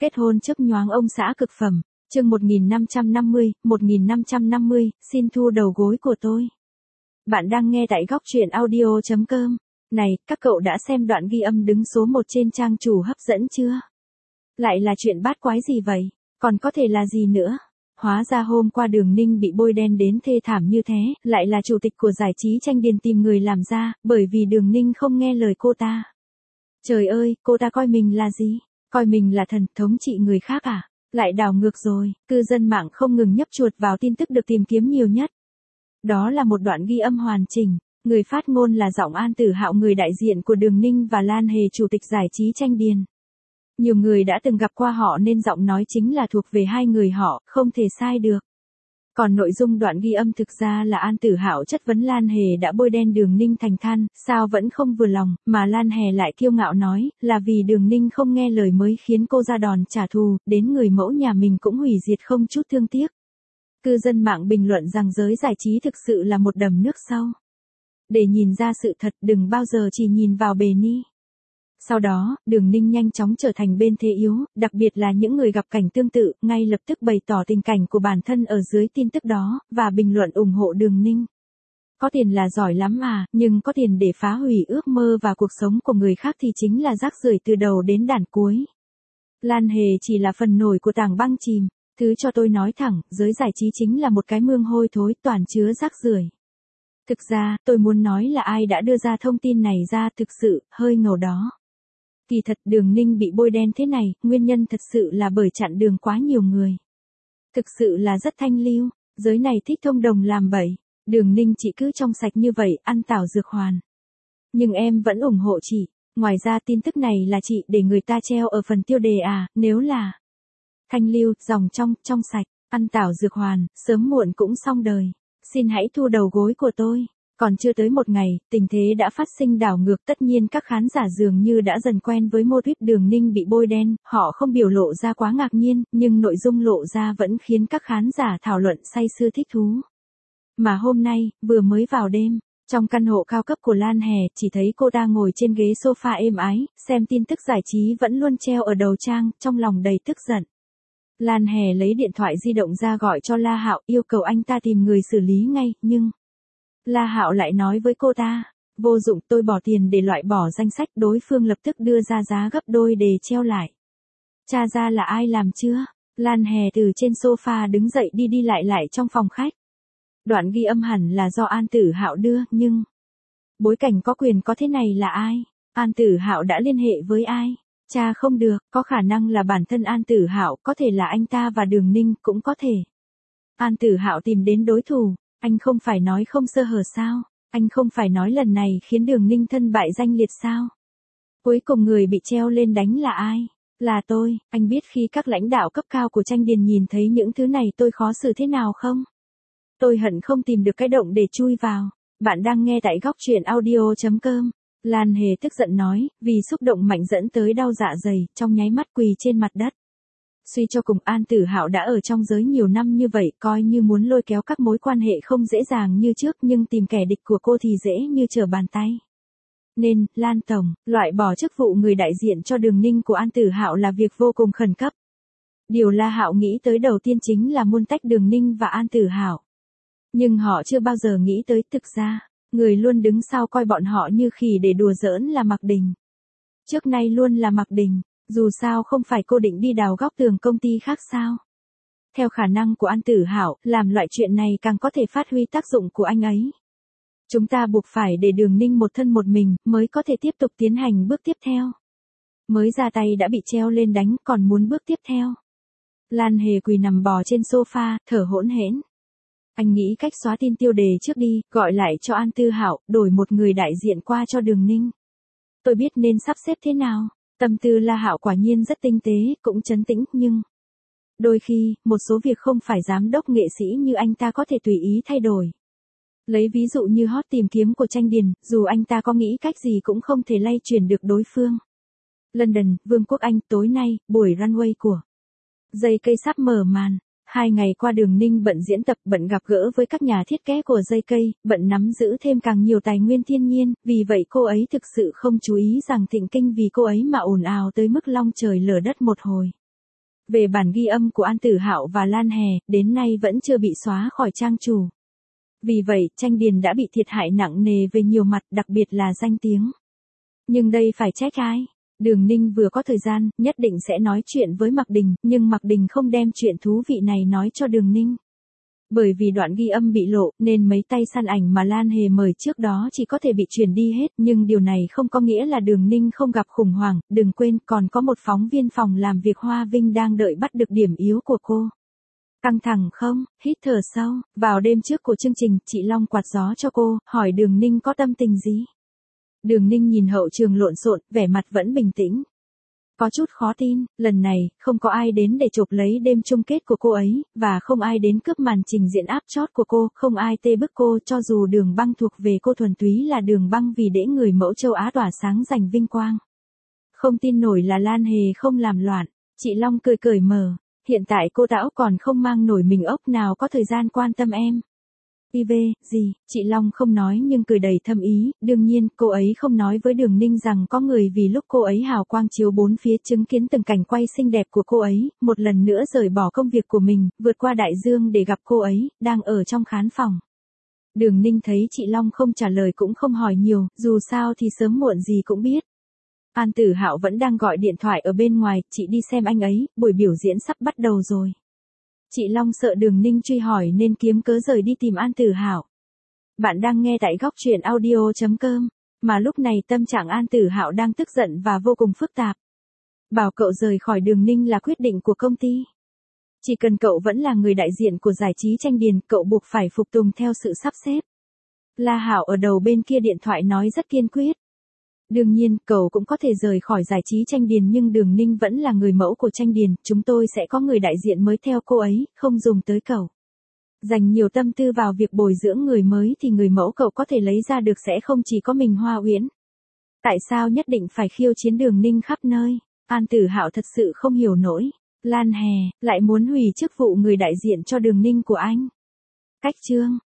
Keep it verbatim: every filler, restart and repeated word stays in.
Kết hôn chớp nhoáng ông xã cực phẩm, chương một nghìn năm trăm năm mươi, một nghìn năm trăm năm mươi, xin thu đầu gối của tôi. Bạn đang nghe tại góc truyện audio chấm com. Này, các cậu đã xem đoạn ghi âm đứng số một trên trang chủ hấp dẫn chưa? Lại là chuyện bát quái gì vậy? Còn có thể là gì nữa? Hóa ra hôm qua Đường Ninh bị bôi đen đến thê thảm như thế, lại là chủ tịch của giải trí Tranh Điền tìm người làm ra, bởi vì Đường Ninh không nghe lời cô ta. Trời ơi, cô ta coi mình là gì? Coi mình là thần thống trị người khác à? Lại đảo ngược rồi, cư dân mạng không ngừng nhấp chuột vào tin tức được tìm kiếm nhiều nhất. Đó là một đoạn ghi âm hoàn chỉnh, người phát ngôn là giọng An Tử Hạo, người đại diện của Đường Ninh và Lan Hề, chủ tịch giải trí Tranh Điền. Nhiều người đã từng gặp qua họ nên giọng nói chính là thuộc về hai người họ, không thể sai được. Còn nội dung đoạn ghi âm thực ra là An Tử Hạo chất vấn Lan Hề đã bôi đen Đường Ninh thành than, sao vẫn không vừa lòng, mà Lan Hề lại kiêu ngạo nói, là vì Đường Ninh không nghe lời mới khiến cô ra đòn trả thù, đến người mẫu nhà mình cũng hủy diệt không chút thương tiếc. Cư dân mạng bình luận rằng giới giải trí thực sự là một đầm nước sâu. Để nhìn ra sự thật, đừng bao giờ chỉ nhìn vào bề ni. Sau đó, Đường Ninh nhanh chóng trở thành bên thế yếu, đặc biệt là những người gặp cảnh tương tự, ngay lập tức bày tỏ tình cảnh của bản thân ở dưới tin tức đó, và bình luận ủng hộ Đường Ninh. Có tiền là giỏi lắm à, nhưng có tiền để phá hủy ước mơ và cuộc sống của người khác thì chính là rác rưởi từ đầu đến đàn cuối. Lan Hề chỉ là phần nổi của tảng băng chìm, thứ cho tôi nói thẳng, giới giải trí chính là một cái mương hôi thối toàn chứa rác rưởi. Thực ra, tôi muốn nói là ai đã đưa ra thông tin này ra thực sự, hơi ngầu đó. Kỳ thật Đường Ninh bị bôi đen thế này, nguyên nhân thật sự là bởi chặn đường quá nhiều người. Thực sự là rất thanh lưu, giới này thích thông đồng làm bậy, Đường Ninh chị cứ trong sạch như vậy, ăn tảo dược hoàn. Nhưng em vẫn ủng hộ chị, ngoài ra tin tức này là chị để người ta treo ở phần tiêu đề à, nếu là thanh lưu, dòng trong, trong sạch, ăn tảo dược hoàn, sớm muộn cũng xong đời. Xin hãy thu đầu gối của tôi. Còn chưa tới một ngày, tình thế đã phát sinh đảo ngược, tất nhiên các khán giả dường như đã dần quen với mô típ Đường Ninh bị bôi đen, họ không biểu lộ ra quá ngạc nhiên, nhưng nội dung lộ ra vẫn khiến các khán giả thảo luận say sưa thích thú. Mà hôm nay, vừa mới vào đêm, trong căn hộ cao cấp của Lan Hề, chỉ thấy cô ta ngồi trên ghế sofa êm ái, xem tin tức giải trí vẫn luôn treo ở đầu trang, trong lòng đầy tức giận. Lan Hề lấy điện thoại di động ra gọi cho La Hạo, yêu cầu anh ta tìm người xử lý ngay, nhưng La Hạo lại nói với cô ta, vô dụng, tôi bỏ tiền để loại bỏ danh sách, đối phương lập tức đưa ra giá gấp đôi để treo lại. Tra ra là ai làm chưa? Lan Hề từ trên sofa đứng dậy đi đi lại lại trong phòng khách. Đoạn ghi âm hẳn là do An Tử Hạo đưa, nhưng bối cảnh có quyền có thế này là ai? An Tử Hạo đã liên hệ với ai? Cha không được, có khả năng là bản thân An Tử Hạo, có thể là anh ta và Đường Ninh, cũng có thể An Tử Hạo tìm đến đối thủ. Anh không phải nói không sơ hở sao? Anh không phải nói lần này khiến Đường Ninh thân bại danh liệt sao? Cuối cùng người bị treo lên đánh là ai? Là tôi. Anh biết khi các lãnh đạo cấp cao của Tranh Điền nhìn thấy những thứ này tôi khó xử thế nào không? Tôi hận không tìm được cái động để chui vào. Bạn đang nghe tại góc truyện audio chấm com. Lan Hề tức giận nói, vì xúc động mạnh dẫn tới đau dạ dày, trong nháy mắt quỳ trên mặt đất. Suy cho cùng An Tử Hạo đã ở trong giới nhiều năm như vậy, coi như muốn lôi kéo các mối quan hệ không dễ dàng như trước, nhưng tìm kẻ địch của cô thì dễ như trở bàn tay. Nên, Lan Tổng, loại bỏ chức vụ người đại diện cho Đường Ninh của An Tử Hạo là việc vô cùng khẩn cấp. Điều La Hạo nghĩ tới đầu tiên chính là muốn tách Đường Ninh và An Tử Hạo. Nhưng họ chưa bao giờ nghĩ tới, thực ra, người luôn đứng sau coi bọn họ như khỉ để đùa giỡn là Mạc Đình. Trước nay luôn là Mạc Đình. Dù sao không phải cô định đi đào góc tường công ty khác sao? Theo khả năng của An Tử Hạo, làm loại chuyện này càng có thể phát huy tác dụng của anh ấy. Chúng ta buộc phải để Đường Ninh một thân một mình, mới có thể tiếp tục tiến hành bước tiếp theo. Mới ra tay đã bị treo lên đánh, còn muốn bước tiếp theo. Lan Hề quỳ nằm bò trên sofa, thở hỗn hển. Anh nghĩ cách xóa tin tiêu đề trước đi, gọi lại cho An Tử Hạo, đổi một người đại diện qua cho Đường Ninh. Tôi biết nên sắp xếp thế nào. Tâm tư La Hạo quả nhiên rất tinh tế, cũng trấn tĩnh, nhưng đôi khi, một số việc không phải giám đốc nghệ sĩ như anh ta có thể tùy ý thay đổi. Lấy ví dụ như hot tìm kiếm của Tranh Điền, dù anh ta có nghĩ cách gì cũng không thể lay chuyển được đối phương. London, Vương quốc Anh, tối nay, buổi runway của Dây Cây sắp mở màn. Hai ngày qua Đường Ninh bận diễn tập, bận gặp gỡ với các nhà thiết kế của Dây Cây, bận nắm giữ thêm càng nhiều tài nguyên thiên nhiên, vì vậy cô ấy thực sự không chú ý rằng Thịnh Kinh vì cô ấy mà ồn ào tới mức long trời lở đất một hồi. Về bản ghi âm của An Tử Hạo và Lan Hè, đến nay vẫn chưa bị xóa khỏi trang chủ. Vì vậy, Tranh Điền đã bị thiệt hại nặng nề về nhiều mặt, đặc biệt là danh tiếng. Nhưng đây phải trách ai? Đường Ninh vừa có thời gian, nhất định sẽ nói chuyện với Mạc Đình, nhưng Mạc Đình không đem chuyện thú vị này nói cho Đường Ninh. Bởi vì đoạn ghi âm bị lộ, nên mấy tay săn ảnh mà Lan Hề mời trước đó chỉ có thể bị chuyển đi hết, nhưng điều này không có nghĩa là Đường Ninh không gặp khủng hoảng, đừng quên còn có một phóng viên phòng làm việc Hoa Vinh đang đợi bắt được điểm yếu của cô. Căng thẳng không? Hít thở sâu. Vào đêm trước của chương trình, chị Long quạt gió cho cô, hỏi Đường Ninh có tâm tình gì. Đường Ninh nhìn hậu trường lộn xộn, vẻ mặt vẫn bình tĩnh. Có chút khó tin, lần này, không có ai đến để chụp lấy đêm chung kết của cô ấy, và không ai đến cướp màn trình diễn áp chót của cô, không ai tê bức cô, cho dù Đường Băng thuộc về cô thuần túy là Đường Băng vì để người mẫu châu Á tỏa sáng giành vinh quang. Không tin nổi là Lan Hề không làm loạn, chị Long cười cởi mở, hiện tại cô Tảo còn không mang nổi mình ốc nào có thời gian quan tâm em. i vê, gì, chị Long không nói nhưng cười đầy thâm ý, đương nhiên, cô ấy không nói với Đường Ninh rằng có người vì lúc cô ấy hào quang chiếu bốn phía chứng kiến từng cảnh quay xinh đẹp của cô ấy, một lần nữa rời bỏ công việc của mình, vượt qua đại dương để gặp cô ấy, đang ở trong khán phòng. Đường Ninh thấy chị Long không trả lời cũng không hỏi nhiều, dù sao thì sớm muộn gì cũng biết. An Tử Hạo vẫn đang gọi điện thoại ở bên ngoài, chị đi xem anh ấy, buổi biểu diễn sắp bắt đầu rồi. Chị Long sợ Đường Ninh truy hỏi nên kiếm cớ rời đi tìm An Tử Hạo. Bạn đang nghe tại góc truyện audio chấm com, mà lúc này tâm trạng An Tử Hạo đang tức giận và vô cùng phức tạp. Bảo cậu rời khỏi Đường Ninh là quyết định của công ty. Chỉ cần cậu vẫn là người đại diện của giải trí Tranh Điền, cậu buộc phải phục tùng theo sự sắp xếp. La Hạo ở đầu bên kia điện thoại nói rất kiên quyết. Đương nhiên, cậu cũng có thể rời khỏi giải trí Tranh Điền nhưng Đường Ninh vẫn là người mẫu của Tranh Điền, chúng tôi sẽ có người đại diện mới theo cô ấy, không dùng tới cậu. Dành nhiều tâm tư vào việc bồi dưỡng người mới thì người mẫu cậu có thể lấy ra được sẽ không chỉ có mình Hoa Uyển. Tại sao nhất định phải khiêu chiến Đường Ninh khắp nơi? An Tử Hạo thật sự không hiểu nổi. Lan Hè, lại muốn hủy chức vụ người đại diện cho Đường Ninh của anh. Cách chương.